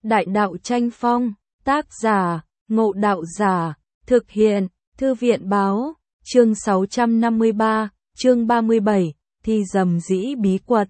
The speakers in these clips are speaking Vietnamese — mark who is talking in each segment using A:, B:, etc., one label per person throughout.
A: Đại đạo tranh phong, tác giả, Ngộ Đạo Giả, thực hiện, Thư viện báo, chương 653, chương 37, thi dầm dĩ bí quật.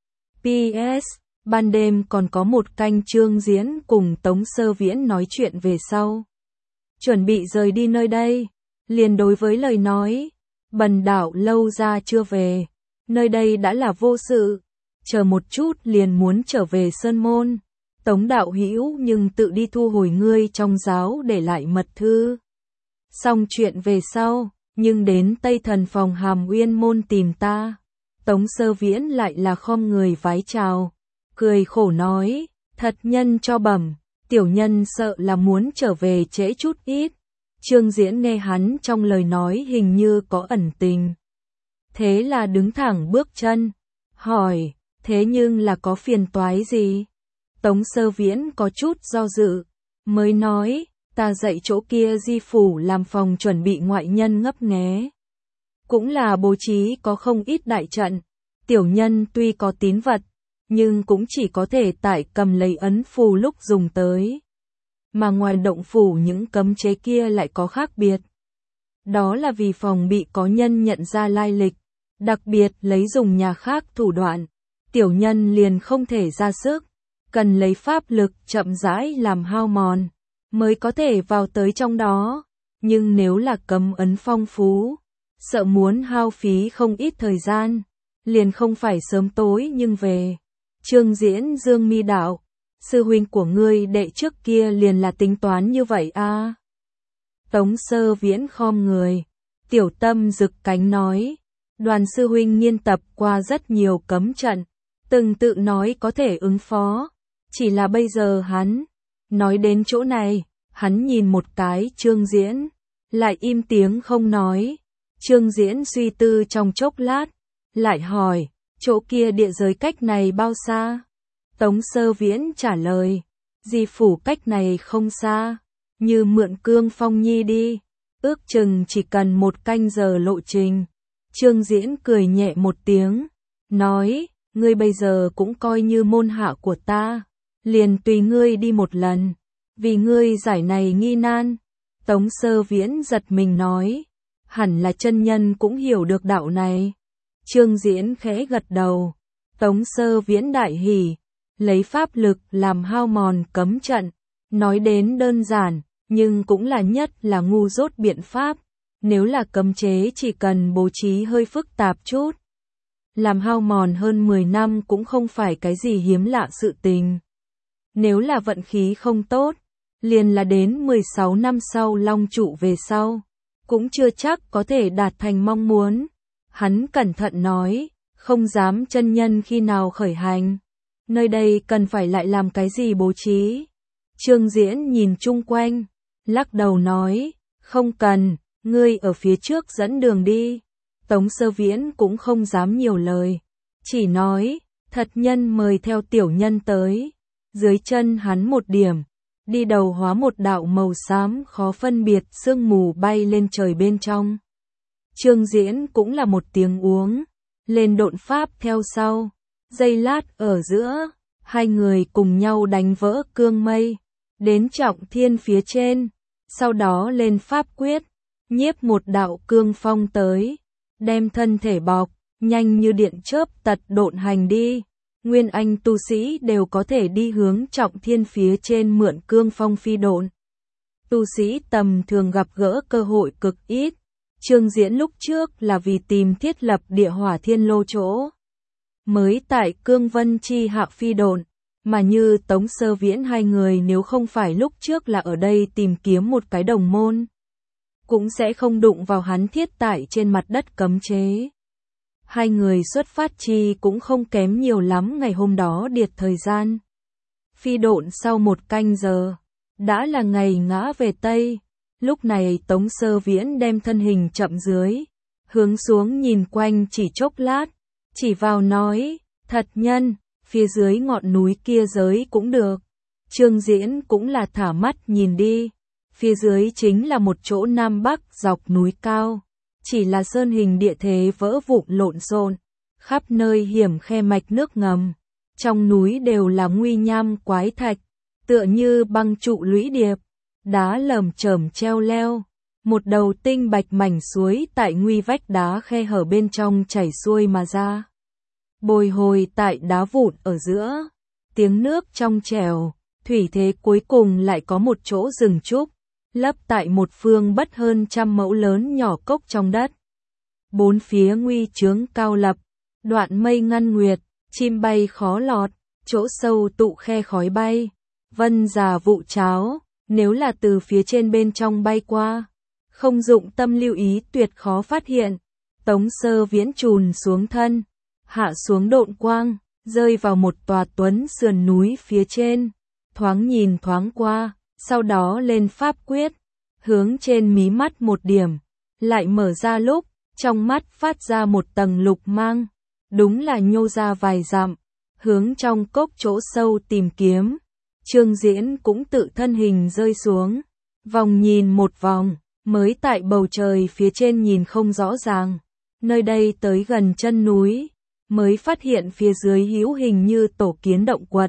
A: PS, ban đêm còn có một canh chương diễn cùng Tống Sơ Viễn nói chuyện về sau. Chuẩn bị rời đi nơi đây, liền đối với lời nói, Bần đạo lâu ra chưa về, nơi đây đã là vô sự, chờ một chút liền muốn trở về Sơn Môn. Tống đạo hữu nhưng tự đi thu hồi ngươi trong giáo để lại mật thư. Xong chuyện về sau, nhưng đến Tây Thần phòng Hàm Uyên môn tìm ta. Tống Sơ Viễn lại là khom người vái chào, cười khổ nói, thật nhân cho bẩm, tiểu nhân sợ là muốn trở về trễ chút ít. Trương Diễn nghe hắn trong lời nói hình như có ẩn tình. Thế là đứng thẳng bước chân, hỏi, thế nhưng là có phiền toái gì? Tống Sơ Viễn có chút do dự, mới nói, ta dạy chỗ kia di phủ làm phòng chuẩn bị ngoại nhân ngấp nghé. Cũng là bố trí có không ít đại trận, tiểu nhân tuy có tín vật, nhưng cũng chỉ có thể tại cầm lấy ấn phù lúc dùng tới. Mà ngoài động phủ những cấm chế kia lại có khác biệt. Đó là vì phòng bị có nhân nhận ra lai lịch, đặc biệt lấy dùng nhà khác thủ đoạn, tiểu nhân liền không thể ra sức, cần lấy pháp lực chậm rãi làm hao mòn, mới có thể vào tới trong đó, nhưng nếu là cấm ấn phong phú, sợ muốn hao phí không ít thời gian, liền không phải sớm tối nhưng về. Trương Diễn dương mi đạo, sư huynh của ngươi đệ trước kia liền là tính toán như vậy a. Tống Sơ Viễn khom người, tiểu tâm rực cánh nói, Đoàn sư huynh nghiên tập qua rất nhiều cấm trận, từng tự nói có thể ứng phó, chỉ là bây giờ hắn, nói đến chỗ này, hắn nhìn một cái Trương Diễn, lại im tiếng không nói. Trương Diễn suy tư trong chốc lát, lại hỏi, chỗ kia địa giới cách này bao xa? Tống Sơ Viễn trả lời, di phủ cách này không xa, như mượn cương phong nhi đi, ước chừng chỉ cần 1 canh giờ lộ trình. Trương Diễn cười nhẹ một tiếng, nói, ngươi bây giờ cũng coi như môn hạ của ta, liền tùy ngươi đi một lần, vì ngươi giải này nghi nan. Tống Sơ Viễn giật mình nói, hẳn là chân nhân cũng hiểu được đạo này. Trương Diễn khẽ gật đầu, Tống Sơ Viễn đại hỉ, lấy pháp lực làm hao mòn cấm trận, nói đến đơn giản, nhưng cũng là nhất là ngu dốt biện pháp, nếu là cấm chế chỉ cần bố trí hơi phức tạp chút. Làm hao mòn hơn 10 năm cũng không phải cái gì hiếm lạ sự tình. Nếu là vận khí không tốt, liền là đến 16 năm sau long trụ về sau, cũng chưa chắc có thể đạt thành mong muốn. Hắn cẩn thận nói, không dám chân nhân khi nào khởi hành, nơi đây cần phải lại làm cái gì bố trí. Trương Diễn nhìn chung quanh, lắc đầu nói, không cần, ngươi ở phía trước dẫn đường đi. Tống Sơ Viễn cũng không dám nhiều lời, chỉ nói, thật nhân mời theo tiểu nhân tới. Dưới chân hắn một điểm, đi đầu hóa một đạo màu xám khó phân biệt sương mù bay lên trời bên trong. Trương Diễn cũng là một tiếng uống, lên độn pháp theo sau, giây lát ở giữa, hai người cùng nhau đánh vỡ cương mây, đến Trọng Thiên phía trên, sau đó lên pháp quyết, nhiếp một đạo cương phong tới, đem thân thể bọc, nhanh như điện chớp tật độn hành đi. Nguyên anh tu sĩ đều có thể đi hướng Trọng Thiên phía trên mượn cương phong phi độn. Tu sĩ tầm thường gặp gỡ cơ hội cực ít. Trương Diễn lúc trước là vì tìm thiết lập địa hỏa thiên lô chỗ, mới tại cương vân chi hạ phi độn, mà như Tống Sơ Viễn hai người nếu không phải lúc trước là ở đây tìm kiếm một cái đồng môn, cũng sẽ không đụng vào hắn thiết tại trên mặt đất cấm chế. Hai người xuất phát chi cũng không kém nhiều lắm ngày hôm đó điệt thời gian. Phi độn sau 1 canh giờ, đã là ngày ngã về Tây. Lúc này Tống Sơ Viễn đem thân hình chậm dưới, hướng xuống nhìn quanh chỉ chốc lát, chỉ vào nói, thật nhân, phía dưới ngọn núi kia giới cũng được. Trương Diễn cũng là thả mắt nhìn đi, phía dưới chính là một chỗ nam bắc dọc núi cao. Chỉ là sơn hình địa thế vỡ vụn lộn xộn, khắp nơi hiểm khe mạch nước ngầm, trong núi đều là nguy nham quái thạch, tựa như băng trụ lũy điệp, đá lởm chởm treo leo, một đầu tinh bạch mảnh suối tại nguy vách đá khe hở bên trong chảy xuôi mà ra. Bồi hồi tại đá vụn ở giữa, tiếng nước trong trẻo, thủy thế cuối cùng lại có một chỗ rừng trúc, lấp tại một phương bất hơn 100 mẫu lớn nhỏ cốc trong đất. Bốn phía nguy chướng cao lập, đoạn mây ngăn nguyệt, chim bay khó lọt, chỗ sâu tụ khe khói bay, vân già vụ cháo, nếu là từ phía trên bên trong bay qua, không dụng tâm lưu ý tuyệt khó phát hiện. Tống Sơ Viễn trùn xuống thân, hạ xuống độn quang, rơi vào một tòa tuấn sườn núi phía trên, thoáng nhìn thoáng qua, sau đó lên pháp quyết, hướng trên mí mắt một điểm, lại mở ra lúc, trong mắt phát ra một tầng lục mang, đúng là nhô ra vài dặm, hướng trong cốc chỗ sâu tìm kiếm. Trương Diễn cũng tự thân hình rơi xuống, vòng nhìn một vòng, mới tại bầu trời phía trên nhìn không rõ ràng, nơi đây tới gần chân núi, mới phát hiện phía dưới hữu hình như tổ kiến động quật.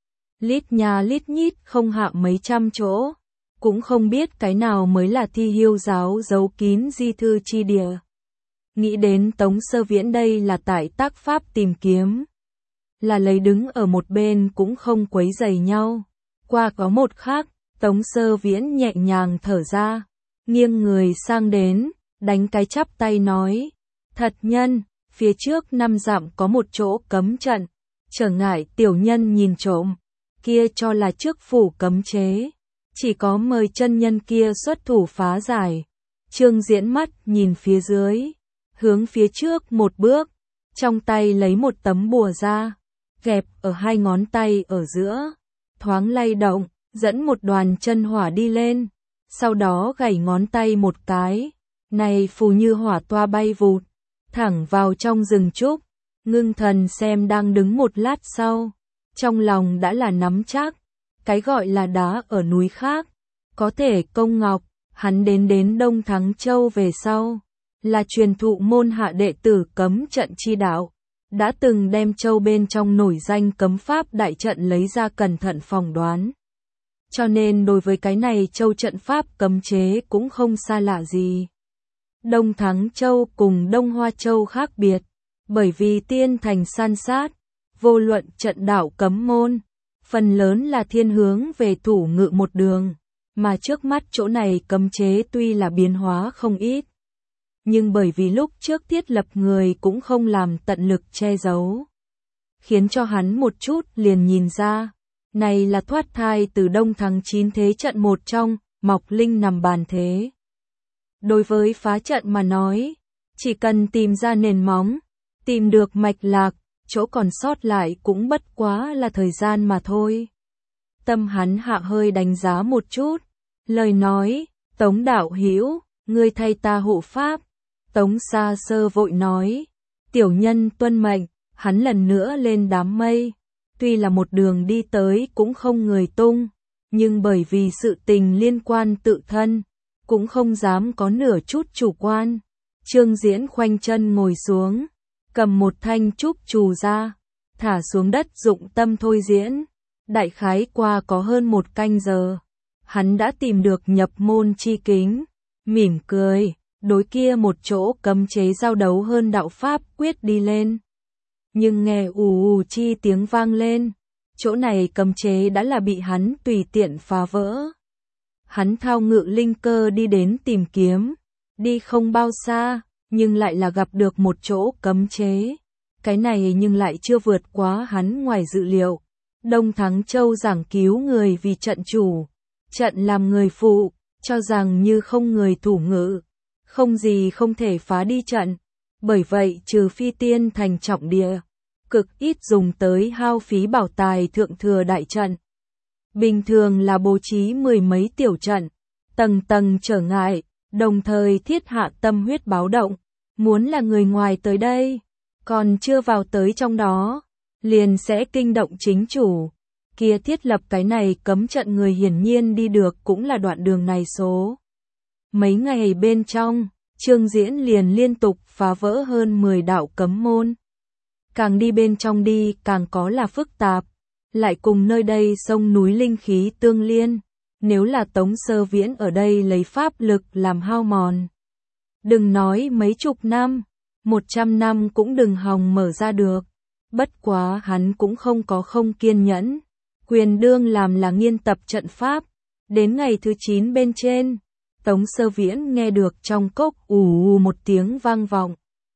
A: Lít nhà lít nhít không hạ mấy trăm chỗ, cũng không biết cái nào mới là Thi Hiêu giáo giấu kín di thư chi địa. Nghĩ đến Tống Sơ Viễn đây là tại tác pháp tìm kiếm, là lấy đứng ở một bên cũng không quấy rầy nhau. Qua có một khắc, Tống Sơ Viễn nhẹ nhàng thở ra, nghiêng người sang đến, đánh cái chắp tay nói, thật nhân, phía trước 5 dặm có một chỗ cấm trận, trở ngại tiểu nhân nhìn trộm, kia cho là trước phủ cấm chế, chỉ có mời chân nhân kia xuất thủ phá giải. Trương Diễn mắt nhìn phía dưới, hướng phía trước một bước, trong tay lấy một tấm bùa ra, gẹp ở 2 ngón tay ở giữa, thoáng lay động, dẫn một đoàn chân hỏa đi lên, sau đó gảy ngón tay một cái, này phù như hỏa toa bay vụt, thẳng vào trong rừng trúc. Ngưng thần xem đang đứng một lát sau, trong lòng đã là nắm chắc, cái gọi là đá ở núi khác, có thể công ngọc, hắn đến Đông Thắng Châu về sau, là truyền thụ môn hạ đệ tử cấm trận chi đạo, đã từng đem châu bên trong nổi danh cấm pháp đại trận lấy ra cẩn thận phỏng đoán. Cho nên đối với cái này châu trận pháp cấm chế cũng không xa lạ gì. Đông Thắng Châu cùng Đông Hoa Châu khác biệt, bởi vì tiên thành san sát, vô luận trận đạo cấm môn, phần lớn là thiên hướng về thủ ngự một đường, mà trước mắt chỗ này cấm chế tuy là biến hóa không ít, nhưng bởi vì lúc trước thiết lập người cũng không làm tận lực che giấu, khiến cho hắn một chút liền nhìn ra, này là thoát thai từ Đông Thắng 9 thế trận một trong, Mọc Linh nằm bàn thế. Đối với phá trận mà nói, chỉ cần tìm ra nền móng, tìm được mạch lạc, chỗ còn sót lại cũng bất quá là thời gian mà thôi. Tâm hắn hạ hơi đánh giá một chút, lời nói, Tống đạo hữu, ngươi thay ta hộ pháp. Tống Sa Sơ vội nói, tiểu nhân tuân mệnh, hắn lần nữa lên đám mây, tuy là một đường đi tới cũng không người tung, nhưng bởi vì sự tình liên quan tự thân, cũng không dám có nửa chút chủ quan. Trương Diễn khoanh chân ngồi xuống, cầm một thanh trúc trù ra, thả xuống đất dụng tâm thôi diễn. Đại khái qua có hơn 1 canh giờ, hắn đã tìm được nhập môn chi kính, mỉm cười, đối kia một chỗ cấm chế giao đấu hơn đạo pháp quyết đi lên. Nhưng nghe ù chi tiếng vang lên, chỗ này cấm chế đã là bị hắn tùy tiện phá vỡ. Hắn thao ngự linh cơ đi đến tìm kiếm, đi không bao xa, nhưng lại là gặp được một chỗ cấm chế. Cái này nhưng lại chưa vượt quá hắn ngoài dự liệu. Đông Thắng Châu giảng cứu người vì trận chủ, trận làm người phụ, cho rằng như không người thủ ngự, không gì không thể phá đi trận. Bởi vậy trừ phi tiên thành trọng địa, cực ít dùng tới hao phí bảo tài thượng thừa đại trận. Bình thường là bố trí 10 mấy tiểu trận, tầng tầng trở ngại, đồng thời thiết hạ tâm huyết báo động, muốn là người ngoài tới đây, còn chưa vào tới trong đó, liền sẽ kinh động chính chủ. Kia thiết lập cái này cấm trận người hiển nhiên đi được cũng là đoạn đường này số. Mấy ngày bên trong, Trương Diễn liền liên tục phá vỡ hơn 10 đạo cấm môn. Càng đi bên trong đi càng có là phức tạp, lại cùng nơi đây sông núi linh khí tương liên, nếu là Tống Sơ Viễn ở đây lấy pháp lực làm hao mòn. Đừng nói mấy chục năm, 100 năm cũng đừng hòng mở ra được. Bất quá hắn cũng không có không kiên nhẫn. Quyền đương làm là nghiên tập trận pháp. Đến ngày thứ 9 bên trên, Tống Sơ Viễn nghe được trong cốc ù một tiếng vang vọng.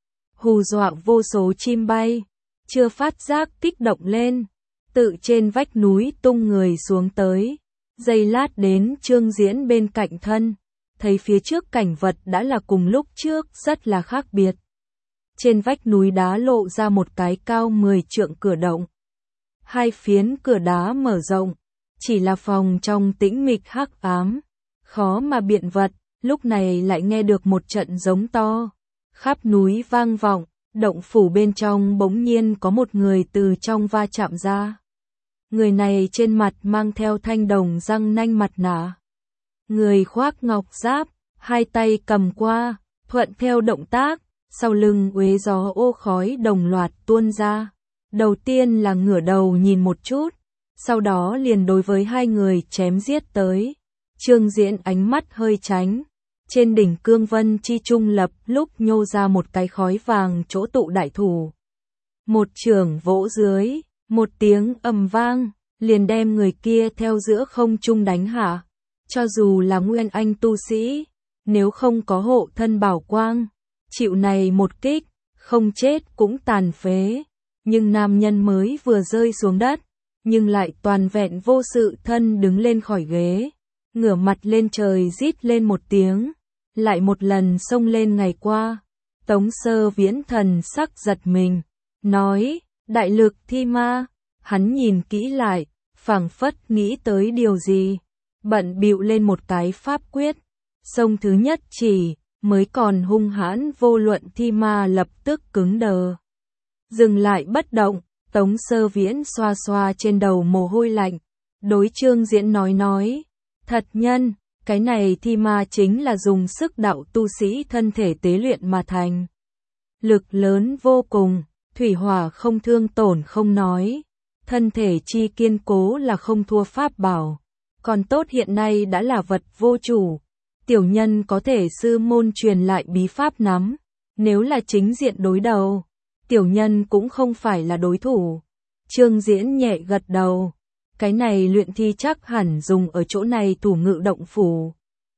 A: Hù dọa vô số chim bay, chưa phát giác kích động lên, tự trên vách núi tung người xuống tới. Giây lát đến Trương Diễn bên cạnh thân, thấy phía trước cảnh vật đã là cùng lúc trước rất là khác biệt. Trên vách núi đá lộ ra một cái cao 10 trượng cửa động. Hai phiến cửa đá mở rộng, chỉ là phòng trong tĩnh mịch hắc ám, khó mà biện vật, lúc này lại nghe được một trận giống to, khắp núi vang vọng, động phủ bên trong bỗng nhiên có một người từ trong va chạm ra. Người này trên mặt mang theo thanh đồng răng nanh mặt nạ. Người khoác ngọc giáp, hai tay cầm qua, thuận theo động tác, sau lưng uế gió ô khói đồng loạt tuôn ra. Đầu tiên là ngửa đầu nhìn một chút, sau đó liền đối với hai người chém giết tới. Trương Diễn ánh mắt hơi tránh, trên đỉnh cương vân chi trung lập lúc nhô ra một cái khói vàng chỗ tụ đại thủ. Một chưởng vỗ dưới, một tiếng ầm vang, liền đem người kia theo giữa không trung đánh hạ. Cho dù là nguyên anh tu sĩ, nếu không có hộ thân bảo quang, chịu này một kích, không chết cũng tàn phế. Nhưng nam nhân mới vừa rơi xuống đất, nhưng lại toàn vẹn vô sự thân đứng lên khỏi ghế, ngửa mặt lên trời rít lên một tiếng, lại một lần xông lên ngày qua. Tống Sơ Viễn thần sắc giật mình, nói, đại lực thi ma. Hắn nhìn kỹ lại, phảng phất nghĩ tới điều gì, bận bịu lên một cái pháp quyết, xông thứ nhất chỉ, mới còn hung hãn vô luận thi ma lập tức cứng đờ. Dừng lại bất động, Tống Sơ Viễn xoa xoa trên đầu mồ hôi lạnh, đối Trương Diễn nói, thật nhân, cái này thi ma chính là dùng sức đạo tu sĩ thân thể tế luyện mà thành. Lực lớn vô cùng, thủy hỏa không thương tổn không nói, thân thể chi kiên cố là không thua pháp bảo, còn tốt hiện nay đã là vật vô chủ, tiểu nhân có thể sư môn truyền lại bí pháp nắm, nếu là chính diện đối đầu, tiểu nhân cũng không phải là đối thủ. Trương Diễn nhẹ gật đầu, cái này luyện thi chắc hẳn dùng ở chỗ này thủ ngự động phủ.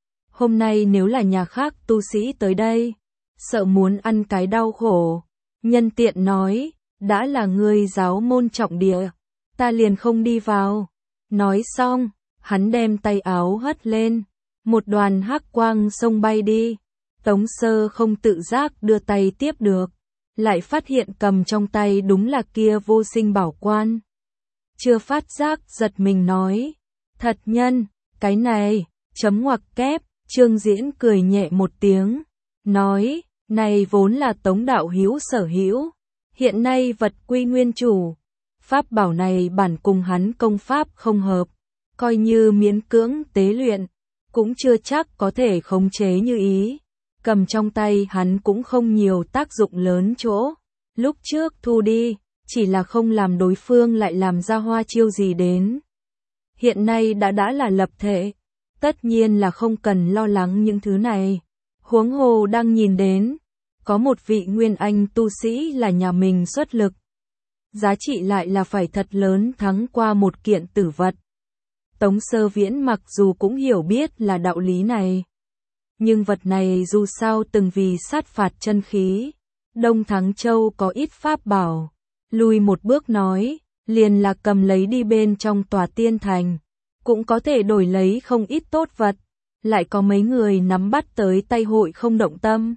A: Hôm nay nếu là nhà khác tu sĩ tới đây, sợ muốn ăn cái đau khổ. Nhân tiện nói, đã là ngươi giáo môn trọng địa, ta liền không đi vào. Nói xong, hắn đem tay áo hất lên, một đoàn hắc quang xông bay đi. Tống Sơ không tự giác đưa tay tiếp được, lại phát hiện cầm trong tay đúng là kia vô sinh bảo quan. Chưa phát giác giật mình nói, thật nhân, cái này, chấm ngoặc kép. Trương Diễn cười nhẹ một tiếng, nói, này vốn là Tống đạo hữu sở hữu, hiện nay vật quy nguyên chủ, pháp bảo này bản cùng hắn công pháp không hợp, coi như miễn cưỡng tế luyện, cũng chưa chắc có thể khống chế như ý. Cầm trong tay hắn cũng không nhiều tác dụng lớn chỗ, lúc trước thu đi, chỉ là không làm đối phương lại làm ra hoa chiêu gì đến. Hiện nay đã là lập thể, tất nhiên là không cần lo lắng những thứ này. Huống hồ đang nhìn đến, có một vị nguyên anh tu sĩ là nhà mình xuất lực. Giá trị lại là phải thật lớn thắng qua một kiện tử vật. Tống Sơ Viễn mặc dù cũng hiểu biết là đạo lý này, nhưng vật này dù sao từng vì sát phạt chân khí. Đông Thắng Châu có ít pháp bảo, lùi một bước nói, liền là cầm lấy đi bên trong tòa tiên thành, cũng có thể đổi lấy không ít tốt vật, lại có mấy người nắm bắt tới tay hội không động tâm.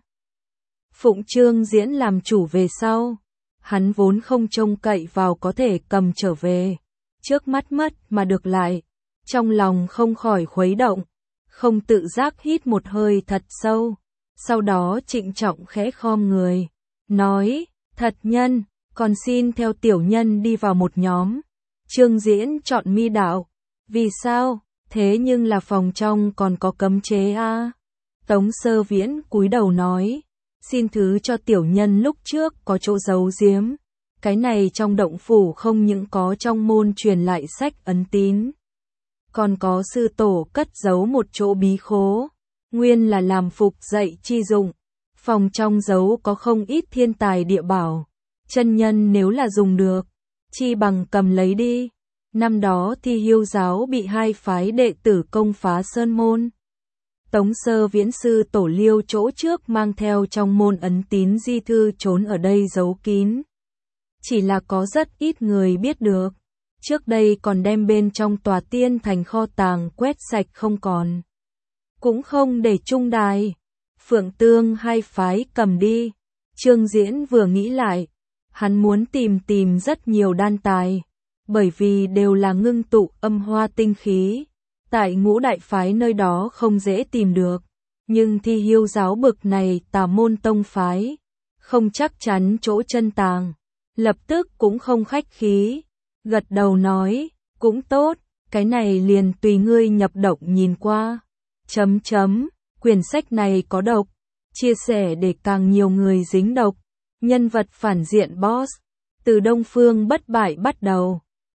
A: Phụng Trương Diễn làm chủ về sau, hắn vốn không trông cậy vào có thể cầm trở về, trước mắt mất mà được lại, trong lòng không khỏi khuấy động, không tự giác hít một hơi thật sâu, sau đó trịnh trọng khẽ khom người, nói, thật nhân, còn xin theo tiểu nhân đi vào một nhóm. Trương Diễn chọn mi đạo, vì sao, thế nhưng là phòng trong còn có cấm chế a. Tống Sơ Viễn cúi đầu nói, xin thứ cho tiểu nhân lúc trước có chỗ giấu giếm, Cái này trong động phủ không những có trong môn truyền lại sách ấn tín, còn có sư tổ cất giấu một chỗ bí khố, nguyên là làm phục dạy chi dụng. Phòng trong giấu có không ít thiên tài địa bảo, chân nhân nếu là dùng được, chi bằng cầm lấy đi. Năm đó Thi Hiêu giáo bị hai phái đệ tử công phá sơn môn. Tống Sơ Viễn sư tổ Liêu chỗ trước mang theo trong môn ấn tín di thư trốn ở đây giấu kín. Chỉ là có rất ít người biết được. Trước đây còn đem bên trong tòa tiên thành kho tàng quét sạch không còn. Cũng không để trung đài. Phượng Tương hai phái cầm đi. Trương Diễn vừa nghĩ lại, hắn muốn tìm rất nhiều đan tài, bởi vì đều là ngưng tụ âm hoa tinh khí. Tại ngũ đại phái nơi đó không dễ tìm được, nhưng Thi Hiêu giáo bực này tà môn tông phái, không chắc chắn chỗ chân tàng. Lập tức cũng không khách khí, gật đầu nói, cũng tốt, cái này liền tùy ngươi nhập độc nhìn qua. Quyển sách này có độc, chia sẻ để càng nhiều người dính độc. Nhân vật phản diện boss, từ Đông Phương bất bại bắt đầu.